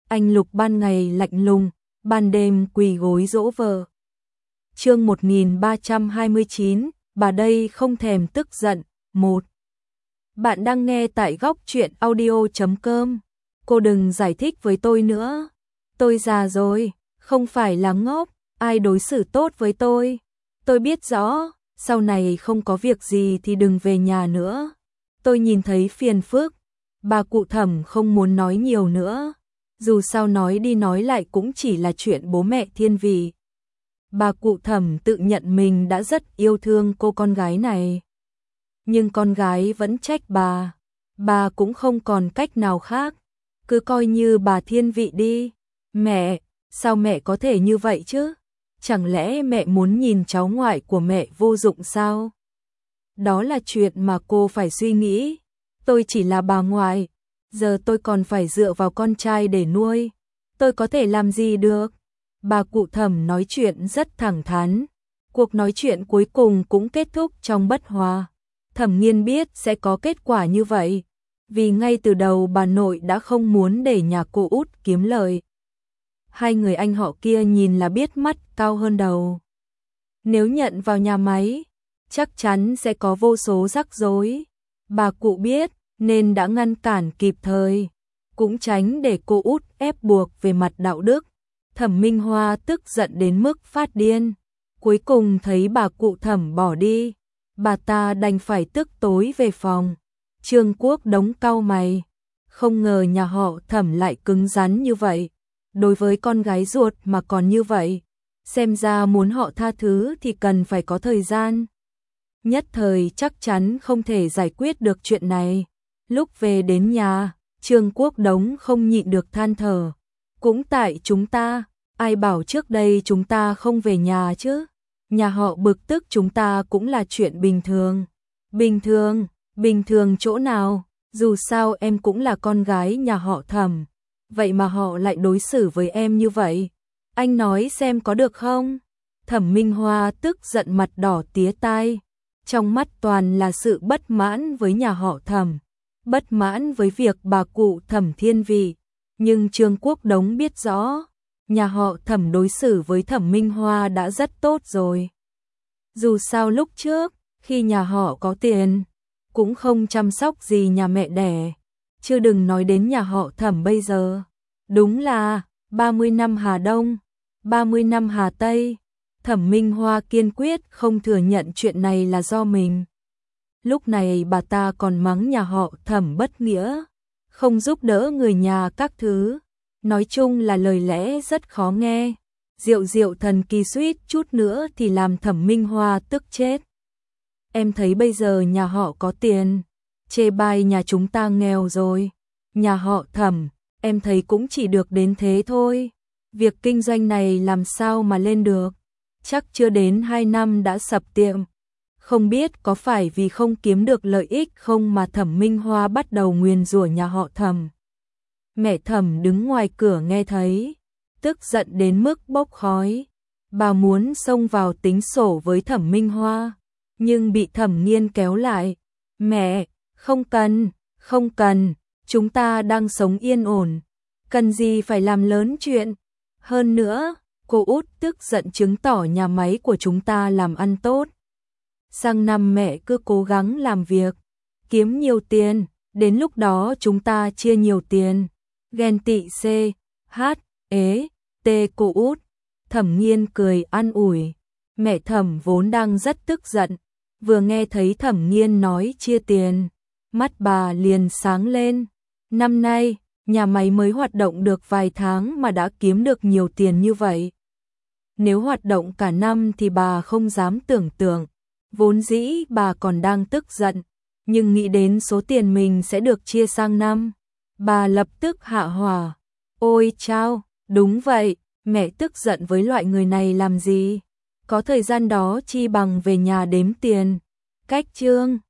Anh Lục ban ngày lạnh lùng, ban đêm quỳ gối dỗ vợ. Chương 1329, bà đây không thèm tức giận. 1. Bạn đang nghe tại góc truyện audio.com. Cô đừng giải thích với tôi nữa. Tôi già rồi, không phải là ngốc, ai đối xử tốt với tôi. Tôi biết rõ, sau này không có việc gì thì đừng về nhà nữa. Tôi nhìn thấy phiền phức. Bà cụ Thẩm không muốn nói nhiều nữa. Dù sao nói đi nói lại cũng chỉ là chuyện bố mẹ thiên vị. Bà cụ Thẩm tự nhận mình đã rất yêu thương cô con gái này. Nhưng con gái vẫn trách bà cũng không còn cách nào khác. Cứ coi như bà thiên vị đi. Mẹ, sao mẹ có thể như vậy chứ? Chẳng lẽ mẹ muốn nhìn cháu ngoại của mẹ vô dụng sao? Đó là chuyện mà cô phải suy nghĩ. Tôi chỉ là bà ngoại, giờ tôi còn phải dựa vào con trai để nuôi. Tôi có thể làm gì được? Bà cụ Thẩm nói chuyện rất thẳng thắn. Cuộc nói chuyện cuối cùng cũng kết thúc trong bất hòa. Thẩm Nghiên biết sẽ có kết quả như vậy, vì ngay từ đầu bà nội đã không muốn để nhà cô út kiếm lời. Hai người anh họ kia nhìn là biết mắt cao hơn đầu. Nếu nhận vào nhà máy, chắc chắn sẽ có vô số rắc rối. Bà cụ biết nên đã ngăn cản kịp thời, cũng tránh để cô út ép buộc về mặt đạo đức. Thẩm Minh Hoa tức giận đến mức phát điên. Cuối cùng thấy bà cụ Thẩm bỏ đi, bà ta đành phải tức tối về phòng. Trương Quốc Đống cau mày, không ngờ nhà họ Thẩm lại cứng rắn như vậy. Đối với con gái ruột mà còn như vậy, xem ra muốn họ tha thứ thì cần phải có thời gian. Nhất thời chắc chắn không thể giải quyết được chuyện này. Lúc về đến nhà, Trương Quốc Đống không nhịn được than thở. Cũng tại chúng ta, ai bảo trước đây chúng ta không về nhà chứ? Nhà họ bực tức chúng ta cũng là chuyện bình thường. Bình thường chỗ nào? Dù sao em cũng là con gái nhà họ Thẩm. Vậy mà họ lại đối xử với em như vậy. Anh nói xem có được không? Thẩm Minh Hoa tức giận mặt đỏ tía tai. Trong mắt toàn là sự bất mãn với nhà họ Thẩm, bất mãn với việc bà cụ Thẩm thiên vị. Nhưng Trương Quốc Đống biết rõ, nhà họ Thẩm đối xử với Thẩm Minh Hoa đã rất tốt rồi. Dù sao lúc trước, khi nhà họ có tiền, cũng không chăm sóc gì nhà mẹ đẻ, chứ đừng nói đến nhà họ Thẩm bây giờ. Đúng là 30 năm Hà Đông, 30 năm Hà Tây. Thẩm Minh Hoa kiên quyết không thừa nhận chuyện này là do mình. Lúc này bà ta còn mắng nhà họ Thẩm bất nghĩa, không giúp đỡ người nhà các thứ. Nói chung là lời lẽ rất khó nghe. Diệu thần kỳ suýt chút nữa thì làm Thẩm Minh Hoa tức chết. Em thấy bây giờ nhà họ có tiền, chê bai nhà chúng ta nghèo rồi. Nhà họ Thẩm, em thấy cũng chỉ được đến thế thôi. Việc kinh doanh này làm sao mà lên được? Chắc chưa đến 2 năm đã sập tiệm. Không biết có phải vì không kiếm được lợi ích không mà Thẩm Minh Hoa bắt đầu nguyền rủa nhà họ Thẩm. Mẹ Thẩm đứng ngoài cửa nghe thấy, tức giận đến mức bốc khói. Bà muốn xông vào tính sổ với Thẩm Minh Hoa, nhưng bị Thẩm Nghiên kéo lại. Mẹ, không cần, chúng ta đang sống yên ổn, cần gì phải làm lớn chuyện. Hơn nữa, cô út tức giận chứng tỏ nhà máy của chúng ta làm ăn tốt. Sang năm mẹ cứ cố gắng làm việc, kiếm nhiều tiền, đến lúc đó chúng ta chia nhiều tiền. Ghen tị C, H, ế, T cô út. Thẩm Nghiên cười an ủi. Mẹ Thẩm vốn đang rất tức giận, vừa nghe thấy Thẩm Nghiên nói chia tiền, mắt bà liền sáng lên. Năm nay, nhà máy mới hoạt động được vài tháng mà đã kiếm được nhiều tiền như vậy. Nếu hoạt động cả năm thì bà không dám tưởng tượng. Vốn dĩ bà còn đang tức giận, nhưng nghĩ đến số tiền mình sẽ được chia sang năm, bà lập tức hạ hỏa. Ôi chao, đúng vậy, mẹ tức giận với loại người này làm gì? Có thời gian đó chi bằng về nhà đếm tiền. Cách chương